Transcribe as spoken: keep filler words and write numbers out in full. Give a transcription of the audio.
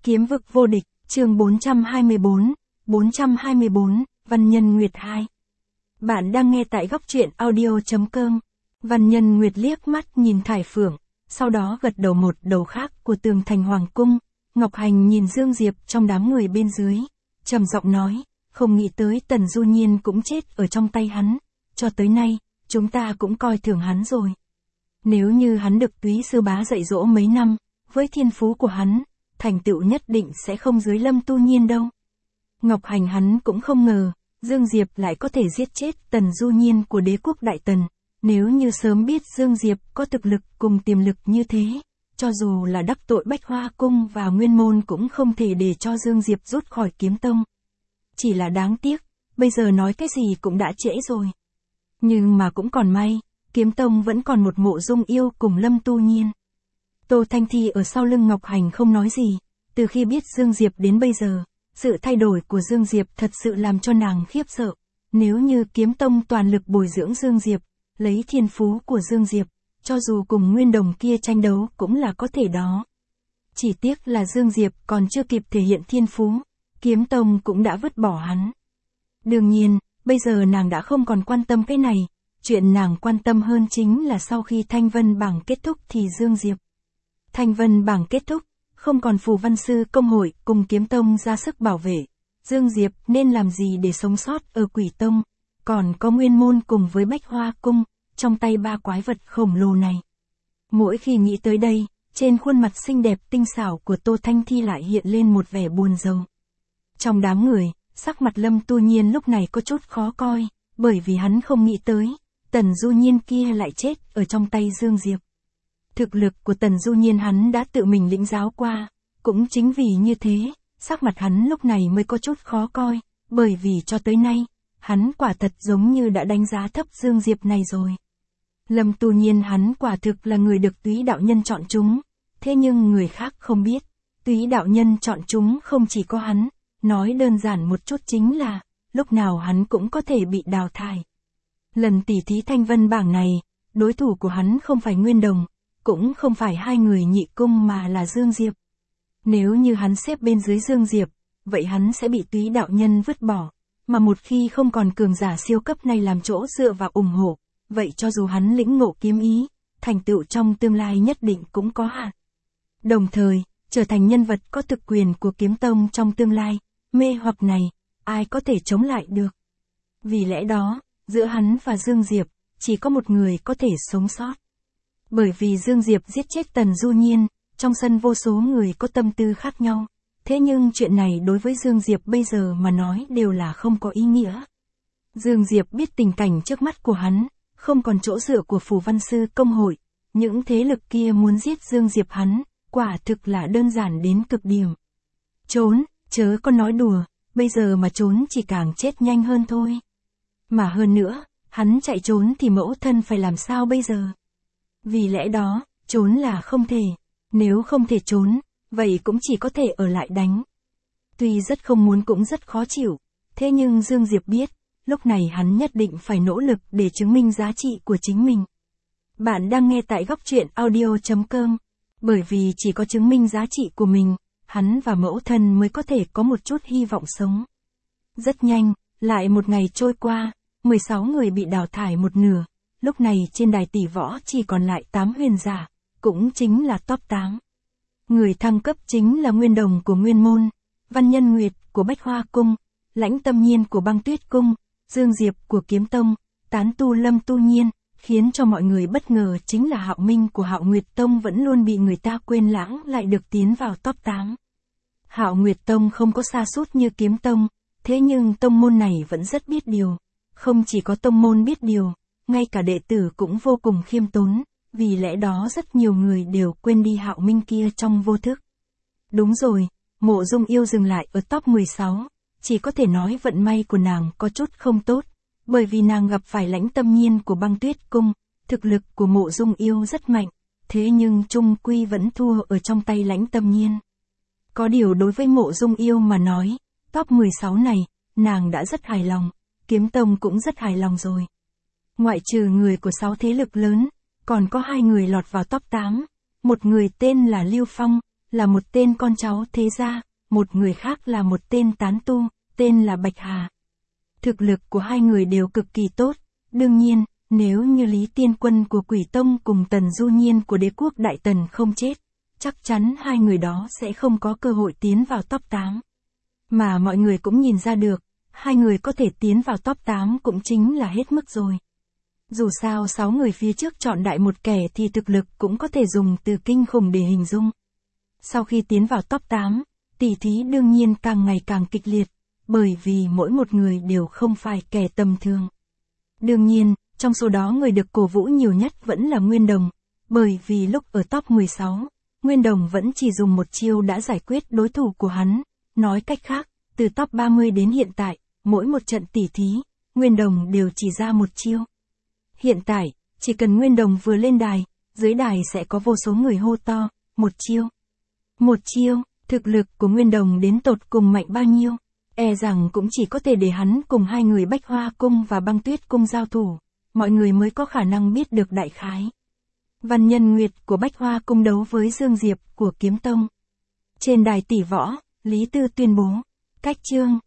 Kiếm vực vô địch, chương bốn trăm hai mươi bốn, bốn trăm hai mươi bốn, Văn Nhân Nguyệt hai. Bạn đang nghe tại góc truyện audio chấm com. Văn Nhân Nguyệt liếc mắt nhìn Thải Phượng, sau đó gật đầu một đầu khác của tường thành hoàng cung. Ngọc Hành nhìn Dương Diệp trong đám người bên dưới, trầm giọng nói, không nghĩ tới Tần Du Nhiên cũng chết ở trong tay hắn, cho tới nay, chúng ta cũng coi thường hắn rồi. Nếu như hắn được Túy sư bá dạy dỗ mấy năm, với thiên phú của hắn, thành tựu nhất định sẽ không dưới Lâm Tu Nhiên đâu. Ngọc Hành hắn cũng không ngờ, Dương Diệp lại có thể giết chết Tần Du Nhiên của đế quốc Đại Tần. Nếu như sớm biết Dương Diệp có thực lực cùng tiềm lực như thế, cho dù là đắc tội Bách Hoa Cung và Nguyên Môn cũng không thể để cho Dương Diệp rút khỏi Kiếm Tông. Chỉ là đáng tiếc, bây giờ nói cái gì cũng đã trễ rồi. Nhưng mà cũng còn may, Kiếm Tông vẫn còn một Mộ Dung Yêu cùng Lâm Tu Nhiên. Tô Thanh Thi ở sau lưng Ngọc Hành không nói gì, từ khi biết Dương Diệp đến bây giờ, sự thay đổi của Dương Diệp thật sự làm cho nàng khiếp sợ. Nếu như Kiếm Tông toàn lực bồi dưỡng Dương Diệp, lấy thiên phú của Dương Diệp, cho dù cùng Nguyên Đồng kia tranh đấu cũng là có thể đó. Chỉ tiếc là Dương Diệp còn chưa kịp thể hiện thiên phú, Kiếm Tông cũng đã vứt bỏ hắn. Đương nhiên, bây giờ nàng đã không còn quan tâm cái này, chuyện nàng quan tâm hơn chính là sau khi Thanh Vân bảng kết thúc thì Dương Diệp. Thanh Vân bảng kết thúc, không còn Phù Văn Sư Công hội cùng Kiếm Tông ra sức bảo vệ, Dương Diệp nên làm gì để sống sót ở Quỷ Tông, còn có Nguyên Môn cùng với Bách Hoa Cung, trong tay ba quái vật khổng lồ này. Mỗi khi nghĩ tới đây, trên khuôn mặt xinh đẹp tinh xảo của Tô Thanh Thi lại hiện lên một vẻ buồn rầu. Trong đám người, sắc mặt Lâm Tu Nhiên lúc này có chút khó coi, bởi vì hắn không nghĩ tới, Tần Du Nhiên kia lại chết ở trong tay Dương Diệp. Thực lực của Tần Du Nhiên hắn đã tự mình lĩnh giáo qua, cũng chính vì như thế, sắc mặt hắn lúc này mới có chút khó coi, bởi vì cho tới nay, hắn quả thật giống như đã đánh giá thấp Dương Diệp này rồi. Lâm Tu Nhiên hắn quả thực là người được Túy đạo nhân chọn chúng, thế nhưng người khác không biết, Túy đạo nhân chọn chúng không chỉ có hắn, nói đơn giản một chút chính là, lúc nào hắn cũng có thể bị đào thải. Lần tỉ thí Thanh Vân bảng này, đối thủ của hắn không phải Nguyên Đồng, cũng không phải hai người nhị cung mà là Dương Diệp. Nếu như hắn xếp bên dưới Dương Diệp, vậy hắn sẽ bị Túy đạo nhân vứt bỏ, mà một khi không còn cường giả siêu cấp này làm chỗ dựa và ủng hộ, vậy cho dù hắn lĩnh ngộ kiếm ý, thành tựu trong tương lai nhất định cũng có hạn. Đồng thời, trở thành nhân vật có thực quyền của Kiếm Tông trong tương lai, mê hoặc này, ai có thể chống lại được. Vì lẽ đó, giữa hắn và Dương Diệp, chỉ có một người có thể sống sót. Bởi vì Dương Diệp giết chết Tần Du Nhiên, trong sân vô số người có tâm tư khác nhau, thế nhưng chuyện này đối với Dương Diệp bây giờ mà nói đều là không có ý nghĩa. Dương Diệp biết tình cảnh trước mắt của hắn, không còn chỗ dựa của Phù Văn Sư Công hội, những thế lực kia muốn giết Dương Diệp hắn, quả thực là đơn giản đến cực điểm. Trốn, chớ có nói đùa, bây giờ mà trốn chỉ càng chết nhanh hơn thôi. Mà hơn nữa, hắn chạy trốn thì mẫu thân phải làm sao bây giờ? Vì lẽ đó, trốn là không thể, nếu không thể trốn, vậy cũng chỉ có thể ở lại đánh. Tuy rất không muốn cũng rất khó chịu, thế nhưng Dương Diệp biết, lúc này hắn nhất định phải nỗ lực để chứng minh giá trị của chính mình. Bạn đang nghe tại góc truyện audio chấm com, bởi vì chỉ có chứng minh giá trị của mình, hắn và mẫu thân mới có thể có một chút hy vọng sống. Rất nhanh, lại một ngày trôi qua, mười sáu người bị đào thải một nửa, lúc này trên đài tỷ võ chỉ còn lại tám huyền giả, cũng chính là top tám. Người thăng cấp chính là Nguyên Đồng của Nguyên Môn, Văn Nhân Nguyệt của Bách Hoa Cung, Lãnh Tâm Nhiên của Băng Tuyết Cung, Dương Diệp của Kiếm Tông, tán tu Lâm Tu Nhiên, khiến cho mọi người bất ngờ chính là Hạo Minh của Hạo Nguyệt Tông vẫn luôn bị người ta quên lãng lại được tiến vào top tám. Hạo Nguyệt Tông không có sa sút như Kiếm Tông, thế nhưng tông môn này vẫn rất biết điều. Không chỉ có tông môn biết điều, ngay cả đệ tử cũng vô cùng khiêm tốn, vì lẽ đó rất nhiều người đều quên đi Hạo Minh kia trong vô thức. Đúng rồi, Mộ Dung Yêu dừng lại ở top mười sáu, chỉ có thể nói vận may của nàng có chút không tốt, bởi vì nàng gặp phải Lãnh Tâm Nhiên của Băng Tuyết Cung, thực lực của Mộ Dung Yêu rất mạnh, thế nhưng chung quy vẫn thua ở trong tay Lãnh Tâm Nhiên. Có điều đối với Mộ Dung Yêu mà nói, top mười sáu này, nàng đã rất hài lòng, Kiếm Tông cũng rất hài lòng rồi. Ngoại trừ người của sáu thế lực lớn, còn có hai người lọt vào top tám, một người tên là Lưu Phong, là một tên con cháu thế gia, một người khác là một tên tán tu, tên là Bạch Hà. Thực lực của hai người đều cực kỳ tốt, đương nhiên, nếu như Lý Tiên Quân của Quỷ Tông cùng Tần Du Nhiên của Đế quốc Đại Tần không chết, chắc chắn hai người đó sẽ không có cơ hội tiến vào top tám. Mà mọi người cũng nhìn ra được, hai người có thể tiến vào top tám cũng chính là hết mức rồi. Dù sao sáu người phía trước chọn đại một kẻ thì thực lực cũng có thể dùng từ kinh khủng để hình dung. Sau khi tiến vào top tám, tỷ thí đương nhiên càng ngày càng kịch liệt, bởi vì mỗi một người đều không phải kẻ tầm thường. Đương nhiên, trong số đó người được cổ vũ nhiều nhất vẫn là Nguyên Đồng, bởi vì lúc ở top mười sáu, Nguyên Đồng vẫn chỉ dùng một chiêu đã giải quyết đối thủ của hắn. Nói cách khác, từ top ba mươi đến hiện tại, mỗi một trận tỉ thí, Nguyên Đồng đều chỉ ra một chiêu. Hiện tại, chỉ cần Nguyên Đồng vừa lên đài, dưới đài sẽ có vô số người hô to, một chiêu. Một chiêu, thực lực của Nguyên Đồng đến tột cùng mạnh bao nhiêu, e rằng cũng chỉ có thể để hắn cùng hai người Bách Hoa Cung và Băng Tuyết Cung giao thủ, mọi người mới có khả năng biết được đại khái. Văn Nhân Nguyệt của Bách Hoa Cung đấu với Dương Diệp của Kiếm Tông. Trên đài tỷ võ, Lý Tư tuyên bố, cách chương,